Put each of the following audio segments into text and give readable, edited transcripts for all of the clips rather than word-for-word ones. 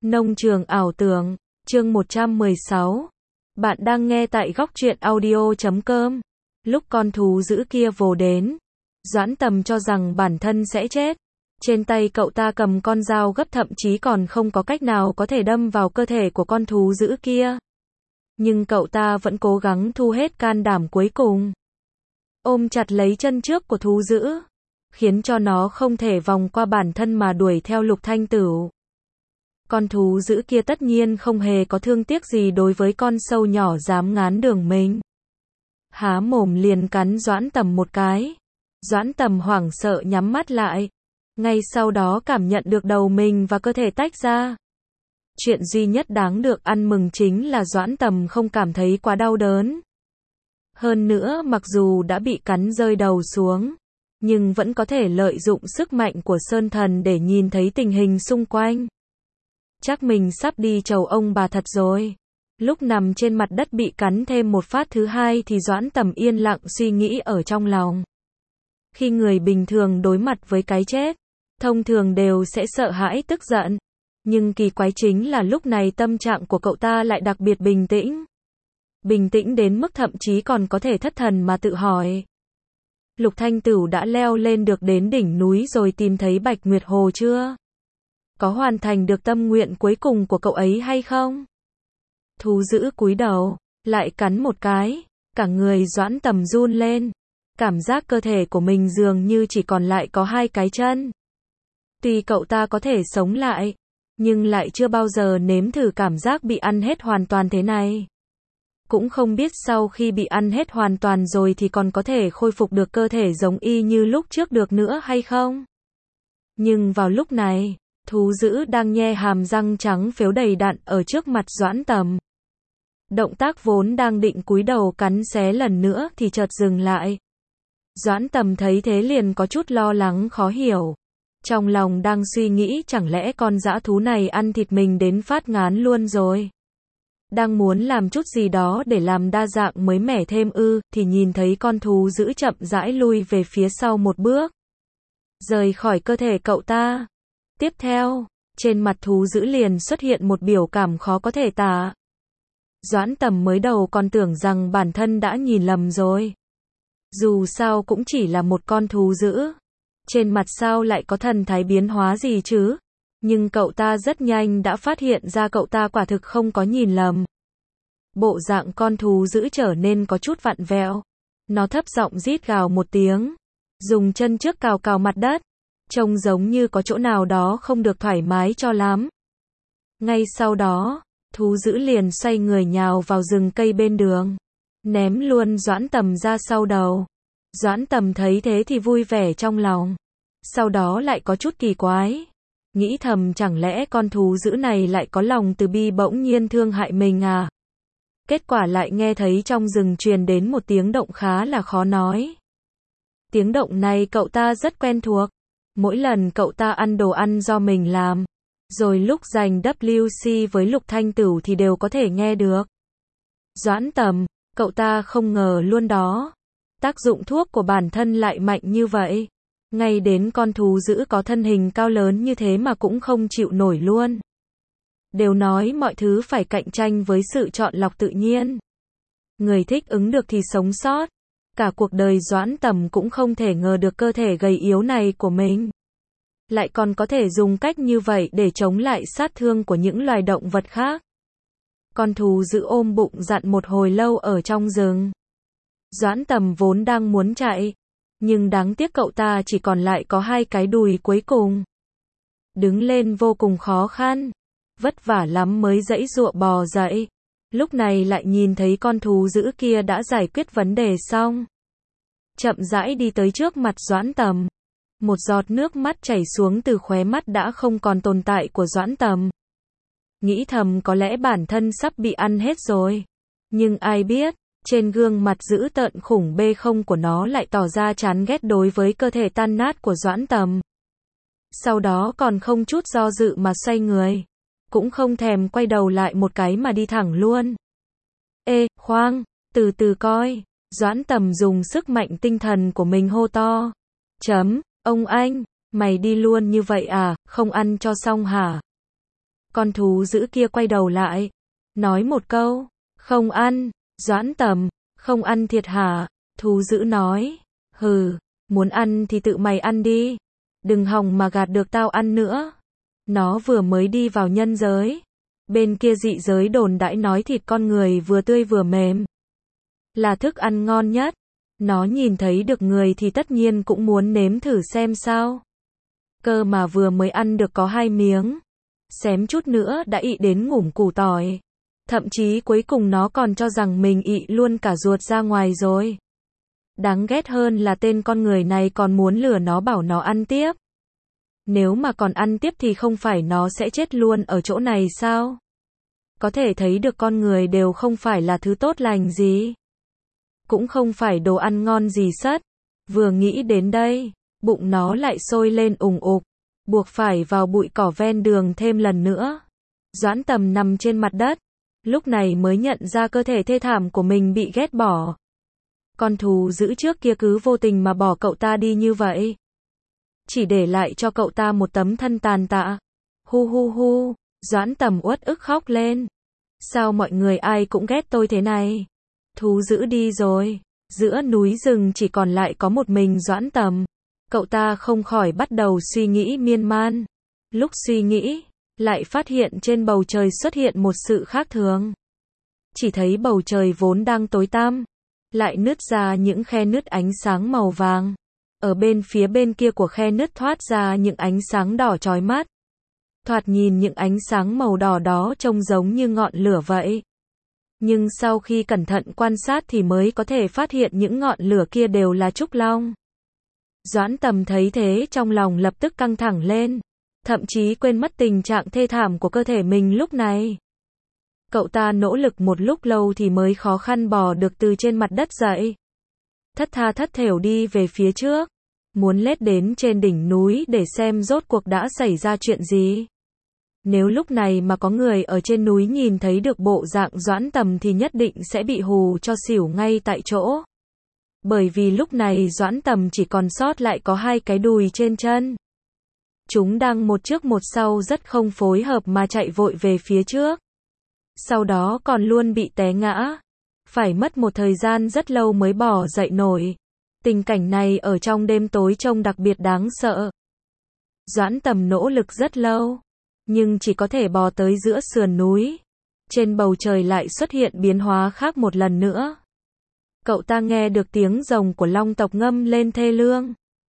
Nông trường ảo tưởng, chương 116. Bạn đang nghe tại góc truyện audio.com. Lúc con thú dữ kia vồ đến, Doãn Tầm cho rằng bản thân sẽ chết. Trên tay cậu ta cầm con dao gấp, thậm chí còn không có cách nào có thể đâm vào cơ thể của con thú dữ kia. Nhưng cậu ta vẫn cố gắng thu hết can đảm cuối cùng. Ôm chặt lấy chân trước của thú dữ, khiến cho nó không thể vòng qua bản thân mà đuổi theo Lục Thanh Tửu. Con thú dữ kia tất nhiên không hề có thương tiếc gì đối với con sâu nhỏ dám ngán đường mình. Há mồm liền cắn Doãn Tầm một cái. Doãn Tầm hoảng sợ nhắm mắt lại. Ngay sau đó cảm nhận được đầu mình và cơ thể tách ra. Chuyện duy nhất đáng được ăn mừng chính là Doãn Tầm không cảm thấy quá đau đớn. Hơn nữa, mặc dù đã bị cắn rơi đầu xuống, nhưng vẫn có thể lợi dụng sức mạnh của Sơn Thần để nhìn thấy tình hình xung quanh. Chắc mình sắp đi chầu ông bà thật rồi. Lúc nằm trên mặt đất bị cắn thêm một phát thứ hai thì Doãn Tầm yên lặng suy nghĩ ở trong lòng. Khi người bình thường đối mặt với cái chết, thông thường đều sẽ sợ hãi tức giận. Nhưng kỳ quái chính là lúc này tâm trạng của cậu ta lại đặc biệt bình tĩnh. Bình tĩnh đến mức thậm chí còn có thể thất thần mà tự hỏi. Lục Thanh Tửu đã leo lên được đến đỉnh núi rồi tìm thấy Bạch Nguyệt Hồ chưa? Có hoàn thành được tâm nguyện cuối cùng của cậu ấy hay không? Thú dữ cúi đầu, lại cắn một cái, cả người Doãn Tầm run lên. Cảm giác cơ thể của mình dường như chỉ còn lại có hai cái chân. Tuy cậu ta có thể sống lại, nhưng lại chưa bao giờ nếm thử cảm giác bị ăn hết hoàn toàn thế này. Cũng không biết sau khi bị ăn hết hoàn toàn rồi thì còn có thể khôi phục được cơ thể giống y như lúc trước được nữa hay không? Nhưng vào lúc này, thú dữ đang nhe hàm răng trắng phếu đầy đặn ở trước mặt Doãn Tầm. Động tác vốn đang định cúi đầu cắn xé lần nữa thì chợt dừng lại. Doãn Tầm thấy thế liền có chút lo lắng khó hiểu. Trong lòng đang suy nghĩ chẳng lẽ con dã thú này ăn thịt mình đến phát ngán luôn rồi. Đang muốn làm chút gì đó để làm đa dạng mới mẻ thêm thì nhìn thấy con thú dữ chậm rãi lui về phía sau một bước. Rời khỏi cơ thể cậu ta. Tiếp theo, trên mặt thú dữ liền xuất hiện một biểu cảm khó có thể tả. Doãn Tầm mới đầu còn tưởng rằng bản thân đã nhìn lầm rồi. Dù sao cũng chỉ là một con thú dữ. Trên mặt sao lại có thần thái biến hóa gì chứ? Nhưng cậu ta rất nhanh đã phát hiện ra cậu ta quả thực không có nhìn lầm. Bộ dạng con thú dữ trở nên có chút vặn vẹo. Nó thấp giọng rít gào một tiếng. Dùng chân trước cào cào mặt đất. Trông giống như có chỗ nào đó không được thoải mái cho lắm. Ngay sau đó, thú dữ liền xoay người nhào vào rừng cây bên đường. Ném luôn Doãn Tầm ra sau đầu. Doãn Tầm thấy thế thì vui vẻ trong lòng. Sau đó lại có chút kỳ quái. Nghĩ thầm chẳng lẽ con thú dữ này lại có lòng từ bi bỗng nhiên thương hại mình à? Kết quả lại nghe thấy trong rừng truyền đến một tiếng động khá là khó nói. Tiếng động này cậu ta rất quen thuộc. Mỗi lần cậu ta ăn đồ ăn do mình làm, rồi lúc giành WC với Lục Thanh Tửu thì đều có thể nghe được. Doãn Tầm, cậu ta không ngờ luôn đó. Tác dụng thuốc của bản thân lại mạnh như vậy. Ngay đến con thú dữ có thân hình cao lớn như thế mà cũng không chịu nổi luôn. Đều nói mọi thứ phải cạnh tranh với sự chọn lọc tự nhiên. Người thích ứng được thì sống sót. Cả cuộc đời Doãn Tầm cũng không thể ngờ được cơ thể gầy yếu này của mình lại còn có thể dùng cách như vậy để chống lại sát thương của những loài động vật khác. Con thú dữ ôm bụng dặn một hồi lâu ở trong rừng. Doãn Tầm vốn đang muốn chạy, nhưng đáng tiếc cậu ta chỉ còn lại có hai cái đùi cuối cùng. Đứng lên vô cùng khó khăn, vất vả lắm mới giãy giụa bò dậy. Lúc này lại nhìn thấy con thú dữ kia đã giải quyết vấn đề xong. Chậm rãi đi tới trước mặt Doãn Tầm. Một giọt nước mắt chảy xuống từ khóe mắt đã không còn tồn tại của Doãn Tầm. Nghĩ thầm có lẽ bản thân sắp bị ăn hết rồi. Nhưng ai biết, trên gương mặt dữ tợn khủng bê không của nó lại tỏ ra chán ghét đối với cơ thể tan nát của Doãn Tầm. Sau đó còn không chút do dự mà xoay người. Cũng không thèm quay đầu lại một cái mà đi thẳng luôn. Ê, khoan, từ từ coi. Doãn Tầm dùng sức mạnh tinh thần của mình hô to. Ông anh, mày đi luôn như vậy à, không ăn cho xong hả? Con thú dữ kia quay đầu lại, nói một câu, không ăn. Doãn Tầm, không ăn thiệt hả? Thú dữ nói, hừ, muốn ăn thì tự mày ăn đi, đừng hòng mà gạt được tao ăn nữa. Nó vừa mới đi vào nhân giới, bên kia dị giới đồn đãi nói thịt con người vừa tươi vừa mềm, là thức ăn ngon nhất. Nó nhìn thấy được người thì tất nhiên cũng muốn nếm thử xem sao. Cơ mà vừa mới ăn được có 2 miếng, xém chút nữa đã ị đến ngủm củ tỏi. Thậm chí cuối cùng nó còn cho rằng mình ị luôn cả ruột ra ngoài rồi. Đáng ghét hơn là tên con người này còn muốn lừa nó bảo nó ăn tiếp. Nếu mà còn ăn tiếp thì không phải nó sẽ chết luôn ở chỗ này sao? Có thể thấy được con người đều không phải là thứ tốt lành gì. Cũng không phải đồ ăn ngon gì sất. Vừa nghĩ đến đây, bụng nó lại sôi lên ùng ục, buộc phải vào bụi cỏ ven đường thêm lần nữa. Doãn Tầm nằm trên mặt đất, lúc này mới nhận ra cơ thể thê thảm của mình bị ghét bỏ. Con thú dữ trước kia cứ vô tình mà bỏ cậu ta đi như vậy, chỉ để lại cho cậu ta một tấm thân tàn tạ. Hu hu hu, Doãn Tầm uất ức khóc lên. Sao mọi người ai cũng ghét tôi thế này? Thú dữ đi rồi, giữa núi rừng chỉ còn lại có một mình Doãn Tầm. Cậu ta không khỏi bắt đầu suy nghĩ miên man. Lúc suy nghĩ, lại phát hiện trên bầu trời xuất hiện một sự khác thường. Chỉ thấy bầu trời vốn đang tối tăm, lại nứt ra những khe nứt ánh sáng màu vàng. Ở bên phía bên kia của khe nứt thoát ra những ánh sáng đỏ chói mắt. Thoạt nhìn những ánh sáng màu đỏ đó trông giống như ngọn lửa vậy. Nhưng sau khi cẩn thận quan sát thì mới có thể phát hiện những ngọn lửa kia đều là trúc long. Doãn Tầm thấy thế trong lòng lập tức căng thẳng lên, thậm chí quên mất tình trạng thê thảm của cơ thể mình lúc này. Cậu ta nỗ lực một lúc lâu thì mới khó khăn bò được từ trên mặt đất dậy. Thất tha thất thểu đi về phía trước, muốn lết đến trên đỉnh núi để xem rốt cuộc đã xảy ra chuyện gì. Nếu lúc này mà có người ở trên núi nhìn thấy được bộ dạng Doãn Tầm thì nhất định sẽ bị hù cho xỉu ngay tại chỗ. Bởi vì lúc này Doãn Tầm chỉ còn sót lại có 2 cái đùi trên chân. Chúng đang một trước một sau rất không phối hợp mà chạy vội về phía trước. Sau đó còn luôn bị té ngã. Phải mất một thời gian rất lâu mới bò dậy nổi. Tình cảnh này ở trong đêm tối trông đặc biệt đáng sợ. Doãn Tầm nỗ lực rất lâu, nhưng chỉ có thể bò tới giữa sườn núi. Trên bầu trời lại xuất hiện biến hóa khác một lần nữa. Cậu ta nghe được tiếng rồng của long tộc ngâm lên thê lương.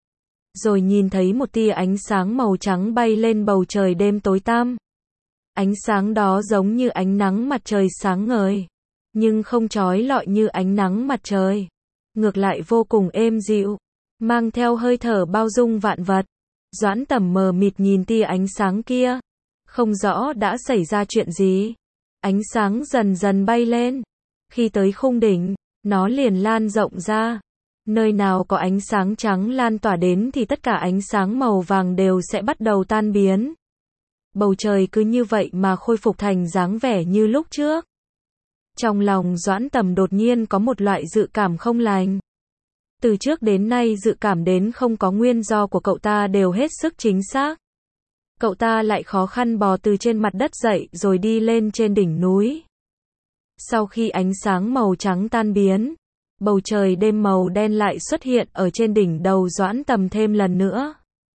Rồi nhìn thấy một tia ánh sáng màu trắng bay lên bầu trời đêm tối tăm. Ánh sáng đó giống như ánh nắng mặt trời sáng ngời, nhưng không chói lọi như ánh nắng mặt trời. Ngược lại vô cùng êm dịu, mang theo hơi thở bao dung vạn vật. Doãn Tầm mờ mịt nhìn tia ánh sáng kia, không rõ đã xảy ra chuyện gì. Ánh sáng dần dần bay lên. Khi tới khung đỉnh, nó liền lan rộng ra. Nơi nào có ánh sáng trắng lan tỏa đến thì tất cả ánh sáng màu vàng đều sẽ bắt đầu tan biến. Bầu trời cứ như vậy mà khôi phục thành dáng vẻ như lúc trước. Trong lòng Doãn Tầm đột nhiên có một loại dự cảm không lành. Từ trước đến nay dự cảm đến không có nguyên do của cậu ta đều hết sức chính xác. Cậu ta lại khó khăn bò từ trên mặt đất dậy rồi đi lên trên đỉnh núi. Sau khi ánh sáng màu trắng tan biến, bầu trời đêm màu đen lại xuất hiện ở trên đỉnh đầu Doãn Tầm thêm lần nữa.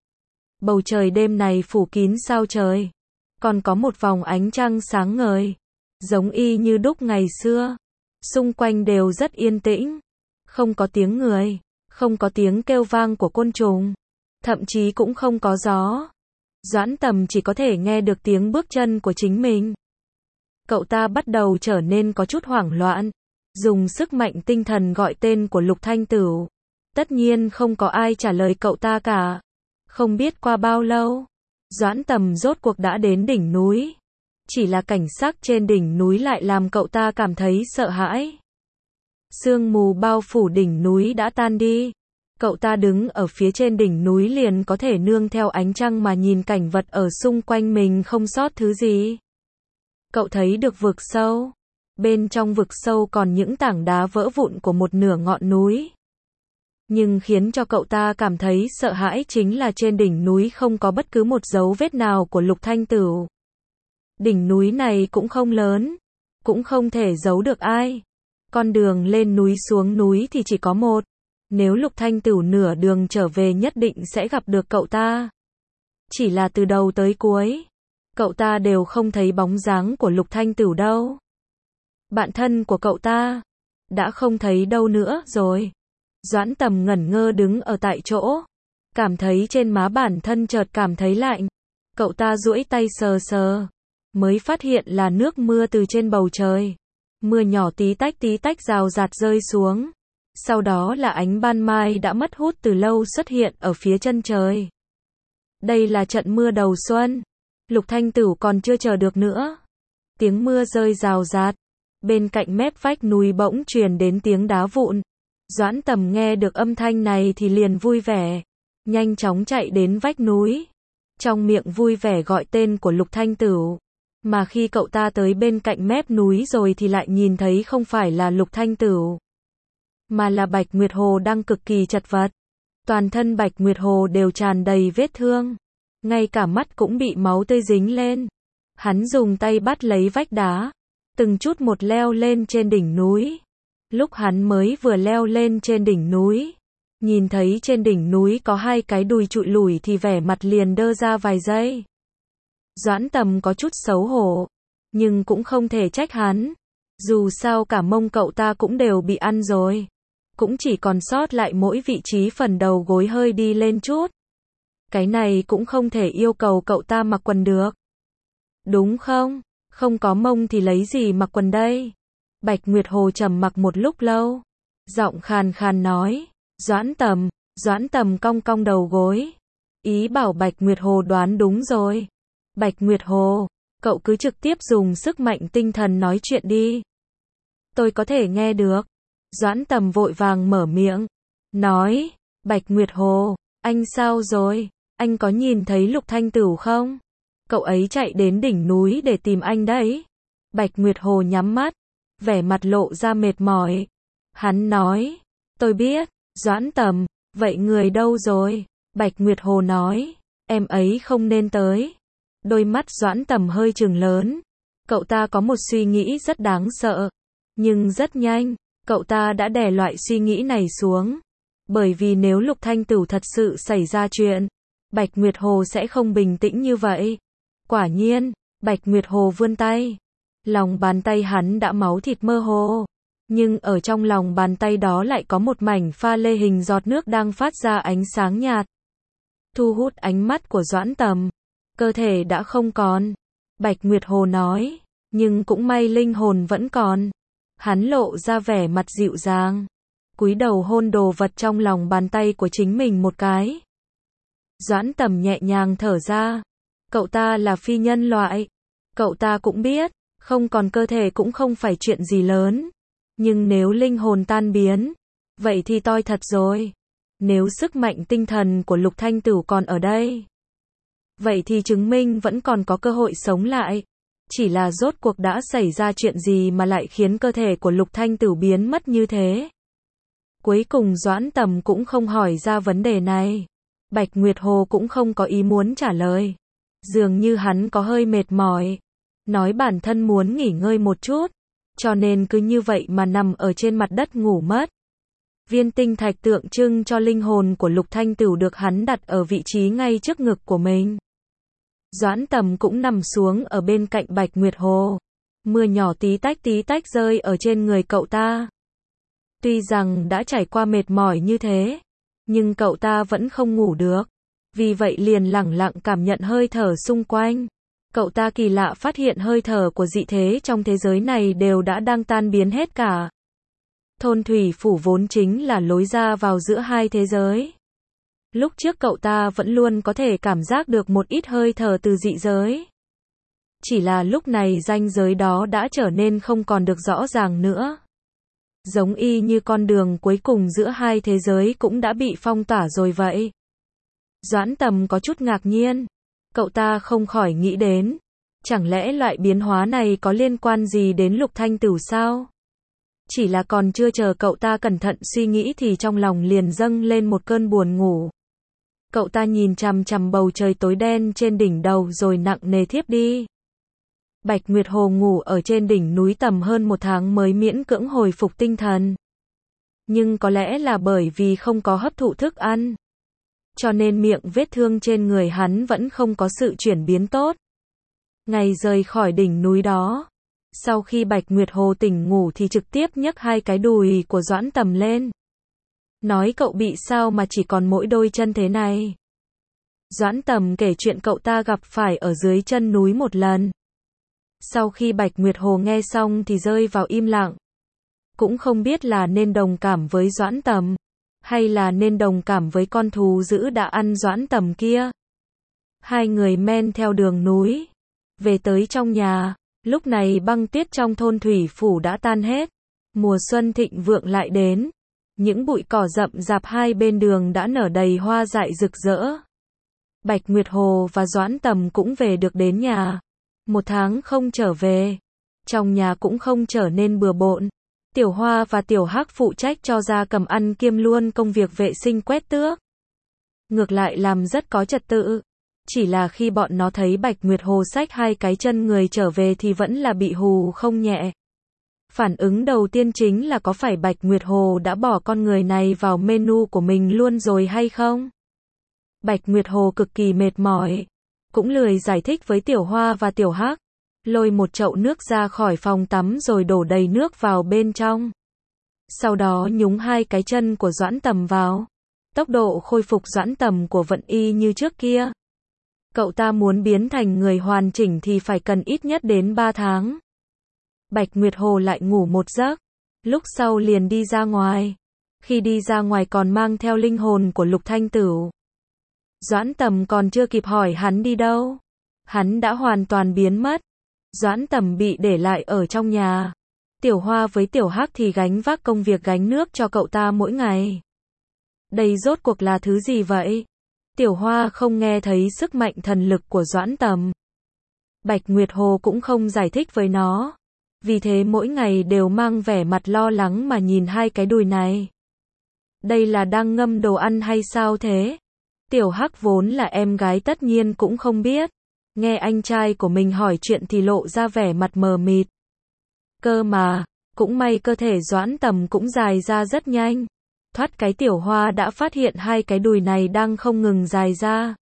Bầu trời đêm này phủ kín sao trời, còn có một vòng ánh trăng sáng ngời, giống y như đúc ngày xưa. Xung quanh đều rất yên tĩnh, không có tiếng người, không có tiếng kêu vang của côn trùng, thậm chí cũng không có gió. Doãn Tầm chỉ có thể nghe được tiếng bước chân của chính mình. Cậu ta bắt đầu trở nên có chút hoảng loạn, dùng sức mạnh tinh thần gọi tên của Lục Thanh Tửu. Tất nhiên không có ai trả lời cậu ta cả. Không biết qua bao lâu, Doãn Tầm rốt cuộc đã đến đỉnh núi. Chỉ là cảnh sắc trên đỉnh núi lại làm cậu ta cảm thấy sợ hãi. Sương mù bao phủ đỉnh núi đã tan đi. Cậu ta đứng ở phía trên đỉnh núi liền có thể nương theo ánh trăng mà nhìn cảnh vật ở xung quanh mình không sót thứ gì. Cậu thấy được vực sâu. Bên trong vực sâu còn những tảng đá vỡ vụn của một nửa ngọn núi. Nhưng khiến cho cậu ta cảm thấy sợ hãi chính là trên đỉnh núi không có bất cứ một dấu vết nào của Lục Thanh Tửu. Đỉnh núi này cũng không lớn, cũng không thể giấu được ai. Con đường lên núi xuống núi thì chỉ có một. Nếu Lục Thanh Tửu nửa đường trở về nhất định sẽ gặp được cậu ta. Chỉ là từ đầu tới cuối, cậu ta đều không thấy bóng dáng của Lục Thanh Tửu đâu. Bạn thân của cậu ta đã không thấy đâu nữa rồi. Doãn Tầm ngẩn ngơ đứng ở tại chỗ, cảm thấy trên má bản thân chợt cảm thấy lạnh. Cậu ta duỗi tay sờ sờ, mới phát hiện là nước mưa từ trên bầu trời. Mưa nhỏ tí tách rào rạt rơi xuống. Sau đó là ánh ban mai đã mất hút từ lâu xuất hiện ở phía chân trời. Đây là trận mưa đầu xuân. Lục Thanh Tửu còn chưa chờ được nữa. Tiếng mưa rơi rào rạt. Bên cạnh mép vách núi bỗng truyền đến tiếng đá vụn. Doãn Tầm nghe được âm thanh này thì liền vui vẻ. Nhanh chóng chạy đến vách núi. Trong miệng vui vẻ gọi tên của Lục Thanh Tửu. Mà khi cậu ta tới bên cạnh mép núi rồi thì lại nhìn thấy không phải là Lục Thanh Tửu, mà là Bạch Nguyệt Hồ đang cực kỳ chật vật. Toàn thân Bạch Nguyệt Hồ đều tràn đầy vết thương. Ngay cả mắt cũng bị máu tươi dính lên. Hắn dùng tay bắt lấy vách đá. Từng chút một leo lên trên đỉnh núi. Lúc hắn mới vừa leo lên trên đỉnh núi, nhìn thấy trên đỉnh núi có hai cái đùi trụi lủi thì vẻ mặt liền đơ ra vài giây. Doãn Tầm có chút xấu hổ, nhưng cũng không thể trách hắn. Dù sao cả mông cậu ta cũng đều bị ăn rồi. Cũng chỉ còn sót lại mỗi vị trí phần đầu gối hơi đi lên chút. Cái này cũng không thể yêu cầu cậu ta mặc quần được. Đúng không? Không có mông thì lấy gì mặc quần đây? Bạch Nguyệt Hồ trầm mặc một lúc lâu. Giọng khàn khàn nói. Doãn Tầm cong cong đầu gối. Ý bảo Bạch Nguyệt Hồ đoán đúng rồi. Bạch Nguyệt Hồ, cậu cứ trực tiếp dùng sức mạnh tinh thần nói chuyện đi. Tôi có thể nghe được. Doãn Tầm vội vàng mở miệng. Nói, Bạch Nguyệt Hồ, anh sao rồi? Anh có nhìn thấy Lục Thanh Tửu không? Cậu ấy chạy đến đỉnh núi để tìm anh đấy. Bạch Nguyệt Hồ nhắm mắt, vẻ mặt lộ ra mệt mỏi. Hắn nói, tôi biết. Doãn Tầm, vậy người đâu rồi? Bạch Nguyệt Hồ nói, em ấy không nên tới. Đôi mắt Doãn Tầm hơi trừng lớn. Cậu ta có một suy nghĩ rất đáng sợ. Nhưng rất nhanh, cậu ta đã đè loại suy nghĩ này xuống. Bởi vì nếu Lục Thanh Tửu thật sự xảy ra chuyện, Bạch Nguyệt Hồ sẽ không bình tĩnh như vậy. Quả nhiên, Bạch Nguyệt Hồ vươn tay. Lòng bàn tay hắn đã máu thịt mơ hồ. Nhưng ở trong lòng bàn tay đó lại có một mảnh pha lê hình giọt nước đang phát ra ánh sáng nhạt. Thu hút ánh mắt của Doãn Tầm. Cơ thể đã không còn. Bạch Nguyệt Hồ nói. Nhưng cũng may linh hồn vẫn còn. Hắn lộ ra vẻ mặt dịu dàng. Cúi đầu hôn đồ vật trong lòng bàn tay của chính mình một cái. Doãn Tầm nhẹ nhàng thở ra. Cậu ta là phi nhân loại. Cậu ta cũng biết, không còn cơ thể cũng không phải chuyện gì lớn. Nhưng nếu linh hồn tan biến, vậy thì toi thật rồi. Nếu sức mạnh tinh thần của Lục Thanh Tửu còn ở đây, vậy thì chứng minh vẫn còn có cơ hội sống lại. Chỉ là rốt cuộc đã xảy ra chuyện gì mà lại khiến cơ thể của Lục Thanh Tửu biến mất như thế. Cuối cùng Doãn Tầm cũng không hỏi ra vấn đề này. Bạch Nguyệt Hồ cũng không có ý muốn trả lời. Dường như hắn có hơi mệt mỏi. Nói bản thân muốn nghỉ ngơi một chút. Cho nên cứ như vậy mà nằm ở trên mặt đất ngủ mất. Viên tinh thạch tượng trưng cho linh hồn của Lục Thanh Tửu được hắn đặt ở vị trí ngay trước ngực của mình. Doãn Tầm cũng nằm xuống ở bên cạnh Bạch Nguyệt Hồ. Mưa nhỏ tí tách rơi ở trên người cậu ta. Tuy rằng đã trải qua mệt mỏi như thế, nhưng cậu ta vẫn không ngủ được. Vì vậy liền lẳng lặng cảm nhận hơi thở xung quanh. Cậu ta kỳ lạ phát hiện hơi thở của dị thế trong thế giới này đều đã đang tan biến hết cả. Thôn thủy phủ vốn chính là lối ra vào giữa hai thế giới. Lúc trước cậu ta vẫn luôn có thể cảm giác được một ít hơi thở từ dị giới. Chỉ là lúc này ranh giới đó đã trở nên không còn được rõ ràng nữa. Giống y như con đường cuối cùng giữa hai thế giới cũng đã bị phong tỏa rồi vậy. Doãn Tầm có chút ngạc nhiên. Cậu ta không khỏi nghĩ đến. Chẳng lẽ loại biến hóa này có liên quan gì đến Lục Thanh Tửu sao? Chỉ là còn chưa chờ cậu ta cẩn thận suy nghĩ thì trong lòng liền dâng lên một cơn buồn ngủ. Cậu ta nhìn chằm chằm bầu trời tối đen trên đỉnh đầu rồi nặng nề thiếp đi. Bạch Nguyệt Hồ ngủ ở trên đỉnh núi tầm hơn 1 tháng mới miễn cưỡng hồi phục tinh thần. Nhưng có lẽ là bởi vì không có hấp thụ thức ăn, cho nên miệng vết thương trên người hắn vẫn không có sự chuyển biến tốt. Ngày rời khỏi đỉnh núi đó, sau khi Bạch Nguyệt Hồ tỉnh ngủ thì trực tiếp nhấc 2 cái đùi của Doãn Tầm lên. Nói cậu bị sao mà chỉ còn mỗi đôi chân thế này. Doãn Tầm kể chuyện cậu ta gặp phải ở dưới chân núi một lần. Sau khi Bạch Nguyệt Hồ nghe xong thì rơi vào im lặng. Cũng không biết là nên đồng cảm với Doãn Tầm, hay là nên đồng cảm với con thú dữ đã ăn Doãn Tầm kia. Hai người men theo đường núi, về tới trong nhà. Lúc này băng tuyết trong thôn thủy phủ đã tan hết. Mùa xuân thịnh vượng lại đến. Những bụi cỏ rậm rạp hai bên đường đã nở đầy hoa dại rực rỡ. Bạch Nguyệt Hồ và Doãn Tầm cũng về được đến nhà. 1 tháng không trở về, trong nhà cũng không trở nên bừa bộn. Tiểu Hoa và Tiểu Hắc phụ trách cho Gia Cầm ăn kiêm luôn công việc vệ sinh quét tước. Ngược lại làm rất có trật tự. Chỉ là khi bọn nó thấy Bạch Nguyệt Hồ xách 2 cái chân người trở về thì vẫn là bị hù không nhẹ. Phản ứng đầu tiên chính là có phải Bạch Nguyệt Hồ đã bỏ con người này vào menu của mình luôn rồi hay không? Bạch Nguyệt Hồ cực kỳ mệt mỏi, cũng lười giải thích với Tiểu Hoa và Tiểu Hắc. Lôi một chậu nước ra khỏi phòng tắm rồi đổ đầy nước vào bên trong. Sau đó nhúng 2 cái chân của Doãn Tầm vào. Tốc độ khôi phục Doãn Tầm của vẫn y như trước kia. Cậu ta muốn biến thành người hoàn chỉnh thì phải cần ít nhất đến 3 tháng. Bạch Nguyệt Hồ lại ngủ một giấc, lúc sau liền đi ra ngoài. Khi đi ra ngoài còn mang theo linh hồn của Lục Thanh Tửu. Doãn Tầm còn chưa kịp hỏi hắn đi đâu, hắn đã hoàn toàn biến mất. Doãn Tầm bị để lại ở trong nhà. Tiểu Hoa với Tiểu Hắc thì gánh vác công việc gánh nước cho cậu ta mỗi ngày. Đây rốt cuộc là thứ gì vậy? Tiểu Hoa không nghe thấy sức mạnh thần lực của Doãn Tầm. Bạch Nguyệt Hồ cũng không giải thích với nó. Vì thế mỗi ngày đều mang vẻ mặt lo lắng mà nhìn 2 cái đùi này. Đây là đang ngâm đồ ăn hay sao thế? Tiểu Hắc vốn là em gái tất nhiên cũng không biết. Nghe anh trai của mình hỏi chuyện thì lộ ra vẻ mặt mờ mịt. Cơ mà, cũng may cơ thể Doãn Tầm cũng dài ra rất nhanh. Thoát cái Tiểu Hoa đã phát hiện 2 cái đùi này đang không ngừng dài ra.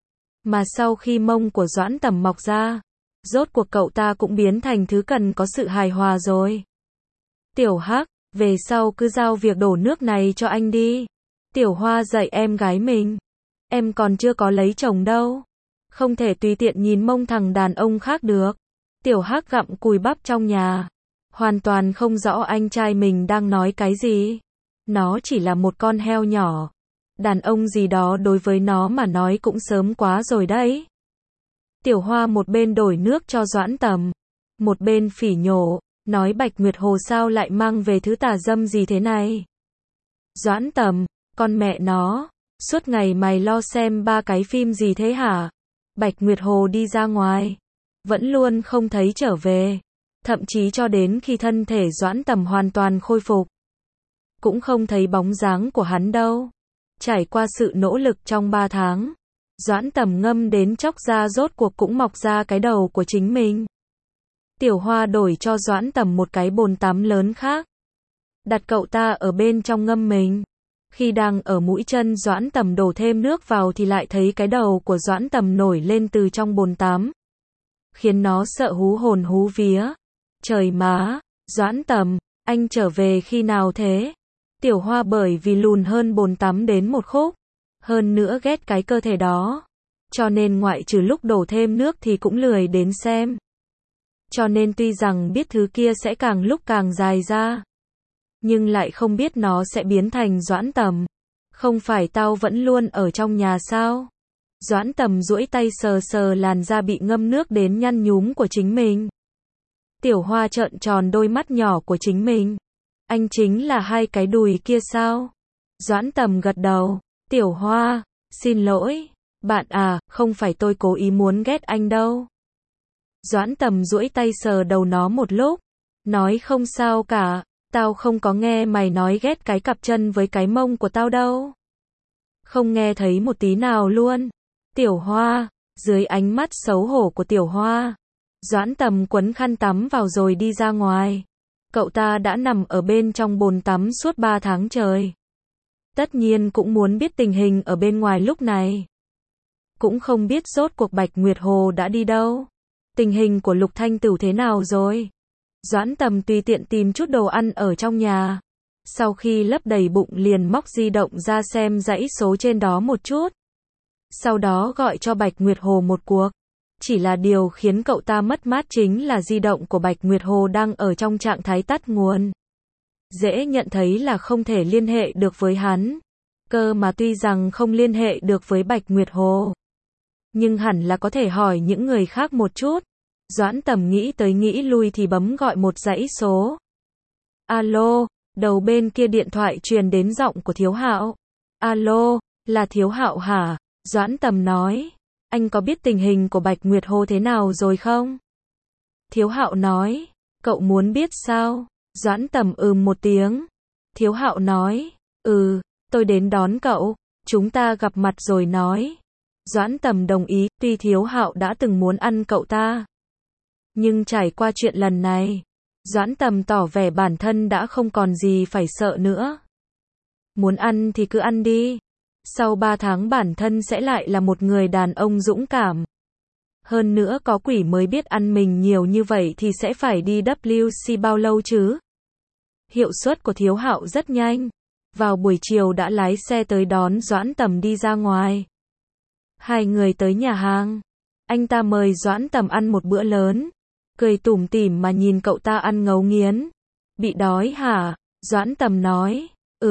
Mà sau khi mông của Doãn Tầm mọc ra, rốt cuộc cậu ta cũng biến thành thứ cần có sự hài hòa rồi. Tiểu Hắc, về sau cứ giao việc đổ nước này cho anh đi. Tiểu Hoa dạy em gái mình. Em còn chưa có lấy chồng đâu. Không thể tùy tiện nhìn mông thằng đàn ông khác được. Tiểu Hắc gặm cùi bắp trong nhà. Hoàn toàn không rõ anh trai mình đang nói cái gì. Nó chỉ là một con heo nhỏ. Đàn ông gì đó đối với nó mà nói cũng sớm quá rồi đấy. Tiểu Hoa một bên đổi nước cho Doãn Tầm, một bên phỉ nhổ, nói Bạch Nguyệt Hồ sao lại mang về thứ tà dâm gì thế này. Doãn Tầm, con mẹ nó, suốt ngày mày lo xem 3 cái phim gì thế hả? Bạch Nguyệt Hồ đi ra ngoài, vẫn luôn không thấy trở về, thậm chí cho đến khi thân thể Doãn Tầm hoàn toàn khôi phục, cũng không thấy bóng dáng của hắn đâu. Trải qua sự nỗ lực trong 3 tháng, Doãn Tầm ngâm đến chóc ra rốt cuộc cũng mọc ra cái đầu của chính mình. Tiểu Hoa đổi cho Doãn Tầm một cái bồn tắm lớn khác, đặt cậu ta ở bên trong ngâm mình. Khi đang ở mũi chân Doãn Tầm đổ thêm nước vào thì lại thấy cái đầu của Doãn Tầm nổi lên từ trong bồn tắm, khiến nó sợ hú hồn hú vía. Trời má, Doãn Tầm, anh trở về khi nào thế? Tiểu Hoa bởi vì lùn hơn bồn tắm đến một khúc, hơn nữa ghét cái cơ thể đó, cho nên ngoại trừ lúc đổ thêm nước thì cũng lười đến xem. Cho nên tuy rằng biết thứ kia sẽ càng lúc càng dài ra, nhưng lại không biết nó sẽ biến thành Doãn Tầm. Không phải tao vẫn luôn ở trong nhà sao? Doãn Tầm duỗi tay sờ sờ làn da bị ngâm nước đến nhăn nhúm của chính mình. Tiểu Hoa trợn tròn đôi mắt nhỏ của chính mình. Anh chính là 2 cái đùi kia sao? Doãn Tầm gật đầu. Tiểu Hoa, xin lỗi, bạn à, không phải tôi cố ý muốn ghét anh đâu. Doãn Tầm duỗi tay sờ đầu nó một lúc, nói không sao cả, tao không có nghe mày nói ghét cái cặp chân với cái mông của tao đâu. Không nghe thấy một tí nào luôn. Tiểu Hoa, dưới ánh mắt xấu hổ của Tiểu Hoa, Doãn Tầm quấn khăn tắm vào rồi đi ra ngoài. Cậu ta đã nằm ở bên trong bồn tắm suốt 3 tháng trời. Tất nhiên cũng muốn biết tình hình ở bên ngoài lúc này. Cũng không biết rốt cuộc Bạch Nguyệt Hồ đã đi đâu. Tình hình của Lục Thanh Tửu thế nào rồi? Doãn Tầm tùy tiện tìm chút đồ ăn ở trong nhà. Sau khi lấp đầy bụng liền móc di động ra xem dãy số trên đó một chút. Sau đó gọi cho Bạch Nguyệt Hồ một cuộc. Chỉ là điều khiến cậu ta mất mát chính là di động của Bạch Nguyệt Hồ đang ở trong trạng thái tắt nguồn. Dễ nhận thấy là không thể liên hệ được với hắn. Cơ mà tuy rằng không liên hệ được với Bạch Nguyệt Hồ, nhưng hẳn là có thể hỏi những người khác một chút. Doãn Tầm nghĩ tới nghĩ lui thì bấm gọi một dãy số. Alo, đầu bên kia điện thoại truyền đến giọng của Thiếu Hạo. Alo, là Thiếu Hạo hả? Doãn Tầm nói. Anh có biết tình hình của Bạch Nguyệt Hồ thế nào rồi không? Thiếu Hạo nói. Cậu muốn biết sao? Doãn Tầm một tiếng. Thiếu Hạo nói. Tôi đến đón cậu. Chúng ta gặp mặt rồi nói. Doãn Tầm đồng ý, tuy Thiếu Hạo đã từng muốn ăn cậu ta. Nhưng trải qua chuyện lần này, Doãn Tầm tỏ vẻ bản thân đã không còn gì phải sợ nữa. Muốn ăn thì cứ ăn đi. Sau 3 tháng bản thân sẽ lại là một người đàn ông dũng cảm. Hơn nữa có quỷ mới biết ăn mình nhiều như vậy thì sẽ phải đi WC bao lâu chứ? Hiệu suất của Thiếu Hạo rất nhanh. Vào buổi chiều đã lái xe tới đón Doãn Tầm đi ra ngoài. Hai người tới nhà hàng. Anh ta mời Doãn Tầm ăn một bữa lớn. Cười tủm tỉm mà nhìn cậu ta ăn ngấu nghiến. Bị đói hả? Doãn Tầm nói.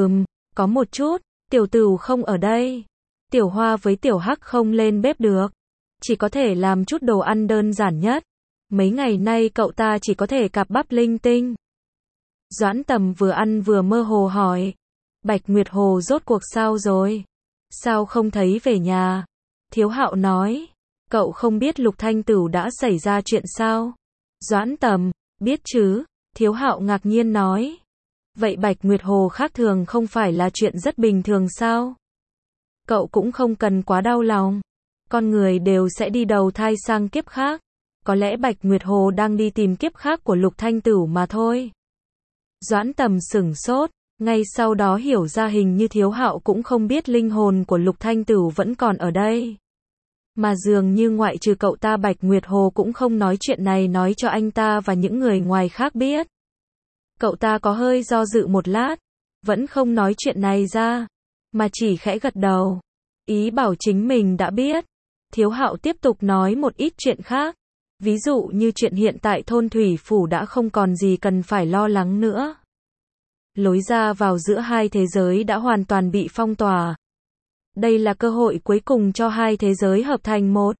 Có một chút. Tiểu Tửu không ở đây. Tiểu Hoa với Tiểu Hắc không lên bếp được. Chỉ có thể làm chút đồ ăn đơn giản nhất. Mấy ngày nay cậu ta chỉ có thể cạp bắp linh tinh. Doãn Tầm vừa ăn vừa mơ hồ hỏi. Bạch Nguyệt Hồ rốt cuộc sao rồi? Sao không thấy về nhà? Thiếu Hạo nói. Cậu không biết Lục Thanh Tửu đã xảy ra chuyện sao? Doãn Tầm. Biết chứ. Thiếu Hạo ngạc nhiên nói. Vậy Bạch Nguyệt Hồ khác thường không phải là chuyện rất bình thường sao? Cậu cũng không cần quá đau lòng. Con người đều sẽ đi đầu thai sang kiếp khác. Có lẽ Bạch Nguyệt Hồ đang đi tìm kiếp khác của Lục Thanh Tửu mà thôi. Doãn Tầm sửng sốt. Ngay sau đó hiểu ra hình như Thiếu Hạo cũng không biết linh hồn của Lục Thanh Tửu vẫn còn ở đây. Mà dường như ngoại trừ cậu ta Bạch Nguyệt Hồ cũng không nói chuyện này nói cho anh ta và những người ngoài khác biết. Cậu ta có hơi do dự một lát. Vẫn không nói chuyện này ra. Mà chỉ khẽ gật đầu. Ý bảo chính mình đã biết. Thiếu Hạo tiếp tục nói một ít chuyện khác. Ví dụ như chuyện hiện tại thôn Thủy Phủ đã không còn gì cần phải lo lắng nữa. Lối ra vào giữa hai thế giới đã hoàn toàn bị phong tỏa. Đây là cơ hội cuối cùng cho hai thế giới hợp thành một.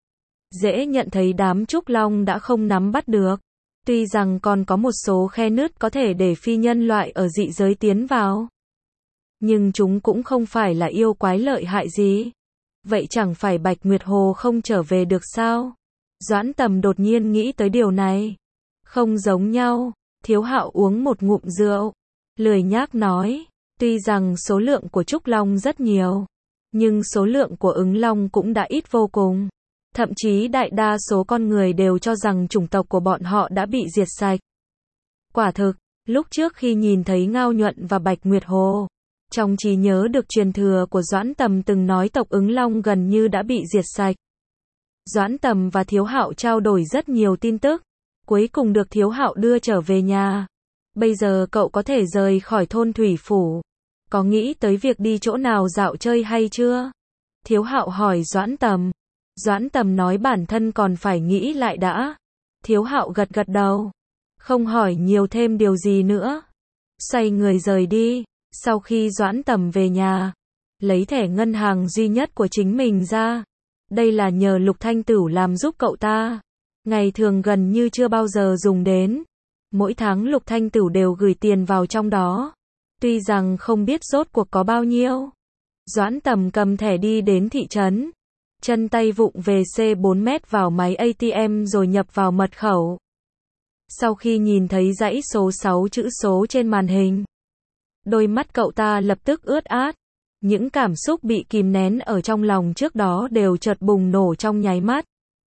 Dễ nhận thấy đám Trúc Long đã không nắm bắt được. Tuy rằng còn có một số khe nứt có thể để phi nhân loại ở dị giới tiến vào. Nhưng chúng cũng không phải là yêu quái lợi hại gì. Vậy chẳng phải Bạch Nguyệt Hồ không trở về được sao? Doãn Tầm đột nhiên nghĩ tới điều này. Không giống nhau. Thiếu Hạo uống một ngụm rượu. Lười nhác nói. Tuy rằng số lượng của Trúc Long rất nhiều. Nhưng số lượng của ứng Long cũng đã ít vô cùng. Thậm chí đại đa số con người đều cho rằng chủng tộc của bọn họ đã bị diệt sạch. Quả thực, lúc trước khi nhìn thấy Ngao Nhuận và Bạch Nguyệt Hồ, trong trí nhớ được truyền thừa của Doãn Tầm từng nói tộc ứng Long gần như đã bị diệt sạch. Doãn Tầm và Thiếu Hạo trao đổi rất nhiều tin tức, cuối cùng được Thiếu Hạo đưa trở về nhà. Bây giờ cậu có thể rời khỏi thôn Thủy Phủ. Có nghĩ tới việc đi chỗ nào dạo chơi hay chưa? Thiếu Hạo hỏi Doãn Tầm. Doãn Tầm nói bản thân còn phải nghĩ lại đã. Thiếu Hạo gật gật đầu. Không hỏi nhiều thêm điều gì nữa. Xoay người rời đi. Sau khi Doãn Tầm về nhà, lấy thẻ ngân hàng duy nhất của chính mình ra. Đây là nhờ Lục Thanh Tửu làm giúp cậu ta. Ngày thường gần như chưa bao giờ dùng đến. Mỗi tháng Lục Thanh Tửu đều gửi tiền vào trong đó. Tuy rằng không biết rốt cuộc có bao nhiêu. Doãn Tầm cầm thẻ đi đến thị trấn. Chân tay vụng về C4 mét vào máy ATM rồi nhập vào mật khẩu. Sau khi nhìn thấy dãy số 6 chữ số trên màn hình, đôi mắt cậu ta lập tức ướt át. Những cảm xúc bị kìm nén ở trong lòng trước đó đều chợt bùng nổ trong nháy mắt.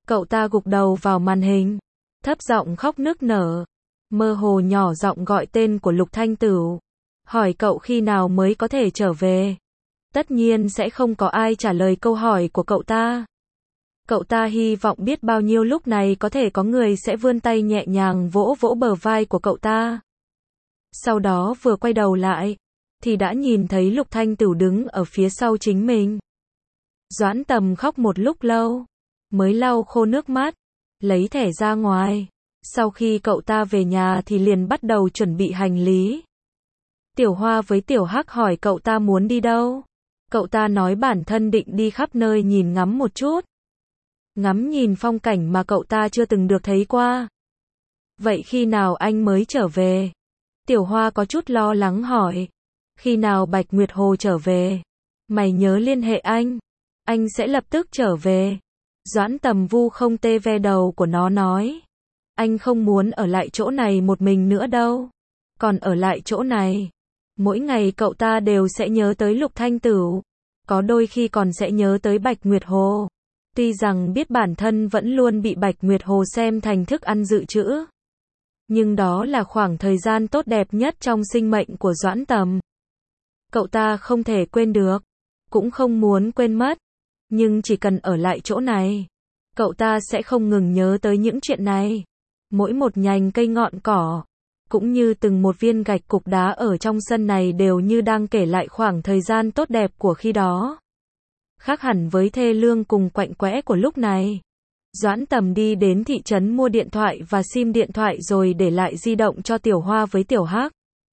Cậu ta gục đầu vào màn hình, thấp giọng khóc nức nở, mơ hồ nhỏ giọng gọi tên của Lục Thanh Tửu, hỏi cậu khi nào mới có thể trở về. Tất nhiên sẽ không có ai trả lời câu hỏi của cậu ta. Cậu ta hy vọng biết bao nhiêu lúc này có thể có người sẽ vươn tay nhẹ nhàng vỗ vỗ bờ vai của cậu ta. Sau đó vừa quay đầu lại, thì đã nhìn thấy Lục Thanh Tửu đứng ở phía sau chính mình. Doãn Tầm khóc một lúc lâu, mới lau khô nước mắt, lấy thẻ ra ngoài. Sau khi cậu ta về nhà thì liền bắt đầu chuẩn bị hành lý. Tiểu Hoa với Tiểu Hắc hỏi cậu ta muốn đi đâu. Cậu ta nói bản thân định đi khắp nơi nhìn ngắm một chút. Ngắm nhìn phong cảnh mà cậu ta chưa từng được thấy qua. Vậy khi nào anh mới trở về? Tiểu Hoa có chút lo lắng hỏi. Khi nào Bạch Nguyệt Hồ trở về? Mày nhớ liên hệ anh sẽ lập tức trở về. Doãn Tầm vu không tê ve đầu của nó nói. Anh không muốn ở lại chỗ này một mình nữa đâu. Còn ở lại chỗ này, mỗi ngày cậu ta đều sẽ nhớ tới Lục Thanh Tửu. Có đôi khi còn sẽ nhớ tới Bạch Nguyệt Hồ. Tuy rằng biết bản thân vẫn luôn bị Bạch Nguyệt Hồ xem thành thức ăn dự trữ. Nhưng đó là khoảng thời gian tốt đẹp nhất trong sinh mệnh của Doãn Tầm. Cậu ta không thể quên được, cũng không muốn quên mất. Nhưng chỉ cần ở lại chỗ này, cậu ta sẽ không ngừng nhớ tới những chuyện này. Mỗi một nhành cây ngọn cỏ, cũng như từng một viên gạch cục đá ở trong sân này đều như đang kể lại khoảng thời gian tốt đẹp của khi đó. Khác hẳn với thê lương cùng quạnh quẽ của lúc này. Doãn Tầm đi đến thị trấn mua điện thoại và sim điện thoại rồi để lại di động cho Tiểu Hoa với Tiểu Hắc.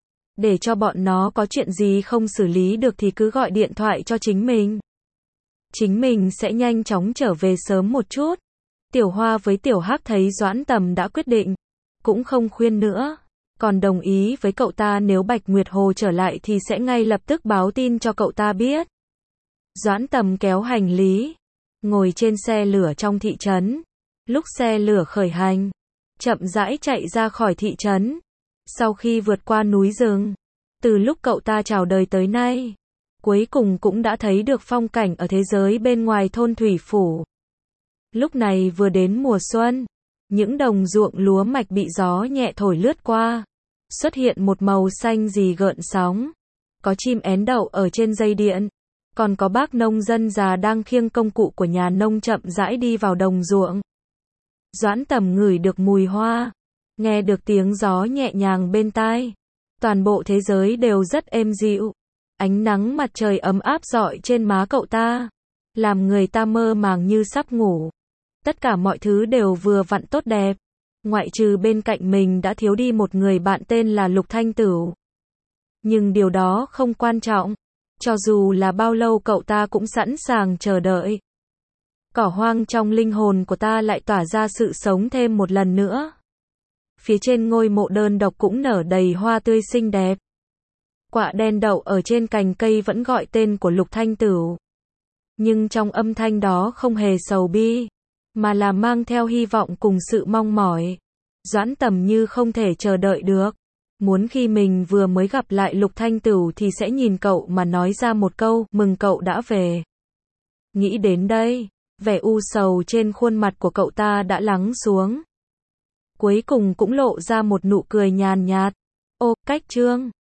Để cho bọn nó có chuyện gì không xử lý được thì cứ gọi điện thoại cho chính mình. Chính mình sẽ nhanh chóng trở về sớm một chút. Tiểu Hoa với Tiểu Hắc thấy Doãn Tầm đã quyết định, cũng không khuyên nữa, còn đồng ý với cậu ta nếu Bạch Nguyệt Hồ trở lại thì sẽ ngay lập tức báo tin cho cậu ta biết. Doãn Tầm kéo hành lý, ngồi trên xe lửa trong thị trấn. Lúc xe lửa khởi hành, chậm rãi chạy ra khỏi thị trấn. Sau khi vượt qua núi rừng, từ lúc cậu ta chào đời tới nay, cuối cùng cũng đã thấy được phong cảnh ở thế giới bên ngoài thôn thủy phủ. Lúc này vừa đến mùa xuân, những đồng ruộng lúa mạch bị gió nhẹ thổi lướt qua, xuất hiện một màu xanh rì gợn sóng. Có chim én đậu ở trên dây điện, còn có bác nông dân già đang khiêng công cụ của nhà nông chậm rãi đi vào đồng ruộng. Doãn Tầm ngửi được mùi hoa, nghe được tiếng gió nhẹ nhàng bên tai. Toàn bộ thế giới đều rất êm dịu. Ánh nắng mặt trời ấm áp rọi trên má cậu ta, làm người ta mơ màng như sắp ngủ. Tất cả mọi thứ đều vừa vặn tốt đẹp, ngoại trừ bên cạnh mình đã thiếu đi một người bạn tên là Lục Thanh Tửu. Nhưng điều đó không quan trọng, cho dù là bao lâu cậu ta cũng sẵn sàng chờ đợi. Cỏ hoang trong linh hồn của ta lại tỏa ra sự sống thêm một lần nữa. Phía trên ngôi mộ đơn độc cũng nở đầy hoa tươi xinh đẹp. Quạ đen đậu ở trên cành cây vẫn gọi tên của Lục Thanh Tửu. Nhưng trong âm thanh đó không hề sầu bi, mà là mang theo hy vọng cùng sự mong mỏi. Doãn Tầm như không thể chờ đợi được. Muốn khi mình vừa mới gặp lại Lục Thanh Tửu thì sẽ nhìn cậu mà nói ra một câu, mừng cậu đã về. Nghĩ đến đây, vẻ u sầu trên khuôn mặt của cậu ta đã lắng xuống. Cuối cùng cũng lộ ra một nụ cười nhàn nhạt. Ô, cách chương.